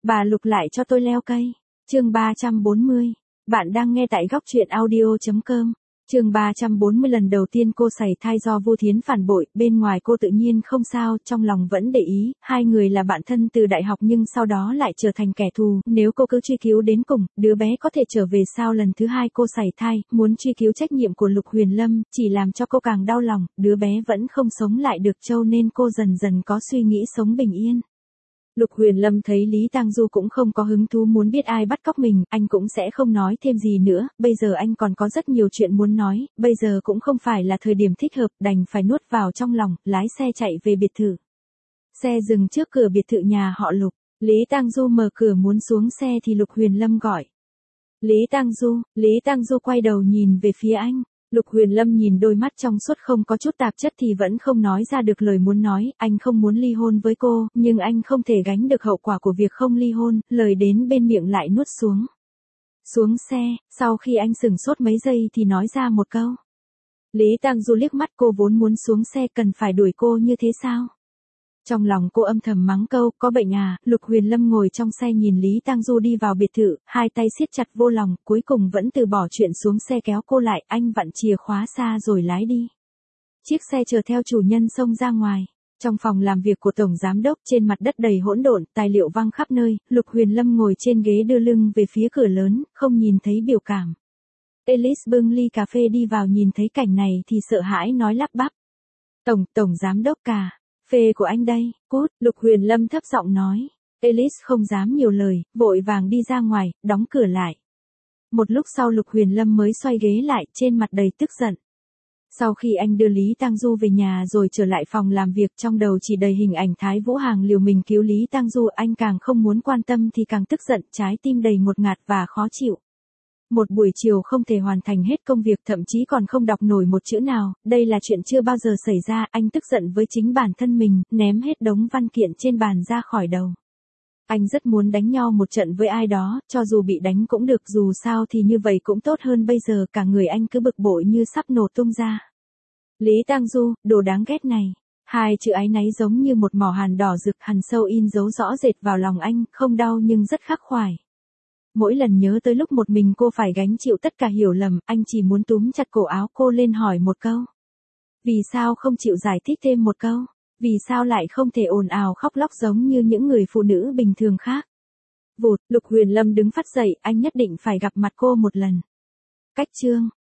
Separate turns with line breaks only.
Bà Lục lại cho tôi leo cây. Chương 340. Bạn đang nghe tại góc truyện audio.com. Chương 340 lần đầu tiên cô sảy thai do Vu Thiến phản bội, bên ngoài cô tự nhiên không sao, trong lòng vẫn để ý, hai người là bạn thân từ đại học nhưng sau đó lại trở thành kẻ thù, nếu cô cứ truy cứu đến cùng, đứa bé có thể trở về sao? Lần thứ hai cô sảy thai, muốn truy cứu trách nhiệm của Lục Huyền Lâm, chỉ làm cho cô càng đau lòng, đứa bé vẫn không sống lại được cho nên cô dần dần có suy nghĩ sống bình yên. Lục Huyền Lâm thấy Lý Tang Du cũng không có hứng thú muốn biết ai bắt cóc mình, anh cũng sẽ không nói thêm gì nữa, bây giờ anh còn có rất nhiều chuyện muốn nói, bây giờ cũng không phải là thời điểm thích hợp, đành phải nuốt vào trong lòng, lái xe chạy về biệt thự. Xe dừng trước cửa biệt thự nhà họ Lục, Lý Tang Du mở cửa muốn xuống xe thì Lục Huyền Lâm gọi. Lý Tang Du quay đầu nhìn về phía anh. Lục Huyền Lâm nhìn đôi mắt trong suốt không có chút tạp chất thì vẫn không nói ra được lời muốn nói, anh không muốn ly hôn với cô, nhưng anh không thể gánh được hậu quả của việc không ly hôn, lời đến bên miệng lại nuốt xuống. Xuống xe, sau khi anh sửng sốt mấy giây thì nói ra một câu. Lý Tang Du liếc mắt cô vốn muốn xuống xe cần phải đuổi cô như thế sao? Trong lòng cô âm thầm mắng câu, có bệnh à? Lục Huyền Lâm ngồi trong xe nhìn Lý Tang Du đi vào biệt thự, hai tay siết chặt vô lòng, cuối cùng vẫn từ bỏ chuyện xuống xe kéo cô lại, anh vặn chìa khóa xa rồi lái đi. Chiếc xe chở theo chủ nhân xông ra ngoài. Trong phòng làm việc của Tổng Giám Đốc trên mặt đất đầy hỗn độn, tài liệu văng khắp nơi, Lục Huyền Lâm ngồi trên ghế đưa lưng về phía cửa lớn, không nhìn thấy biểu cảm. Ellis bưng ly cà phê đi vào nhìn thấy cảnh này thì sợ hãi nói lắp bắp. Tổng Giám Đốc cà phê của anh đây, cút, Lục Huyền Lâm thấp giọng nói. Ellis không dám nhiều lời, vội vàng đi ra ngoài, đóng cửa lại. Một lúc sau Lục Huyền Lâm mới xoay ghế lại, trên mặt đầy tức giận. Sau khi anh đưa Lý Tang Du về nhà rồi trở lại phòng làm việc, trong đầu chỉ đầy hình ảnh Thái Vũ Hàng liều mình cứu Lý Tang Du, anh càng không muốn quan tâm thì càng tức giận, trái tim đầy ngột ngạt và khó chịu. Một buổi chiều không thể hoàn thành hết công việc, thậm chí còn không đọc nổi một chữ nào, đây là chuyện chưa bao giờ xảy ra, anh tức giận với chính bản thân mình, ném hết đống văn kiện trên bàn ra khỏi đầu. Anh rất muốn đánh nhau một trận với ai đó, cho dù bị đánh cũng được, dù sao thì như vậy cũng tốt hơn bây giờ cả người anh cứ bực bội như sắp nổ tung ra. Lý Tang Du, đồ đáng ghét này. Hai chữ áy náy giống như một mỏ hàn đỏ rực, hằn sâu in dấu rõ rệt vào lòng anh, không đau nhưng rất khắc khoải. Mỗi lần nhớ tới lúc một mình cô phải gánh chịu tất cả hiểu lầm, anh chỉ muốn túm chặt cổ áo cô lên hỏi một câu. Vì sao không chịu giải thích thêm một câu? Vì sao lại không thể ồn ào khóc lóc giống như những người phụ nữ bình thường khác? Vụt, Lục Huyền Lâm đứng phắt dậy, anh nhất định phải gặp mặt cô một lần. Cách chương